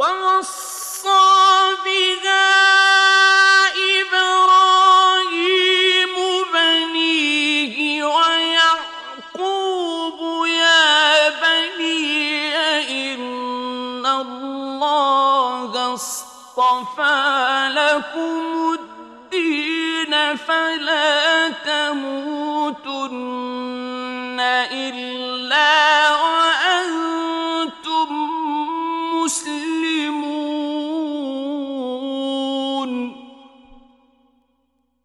وَوَصَّىٰ بِهَا إِبْرَاهِيمُ بَنِيهِ وَيَعْقُوبُ يَا بَنِيَّ إِنَّ اللَّهَ اصْطَفَىٰ لَكُمُ الدِّينَ فَلَا تَمُوتُنَّ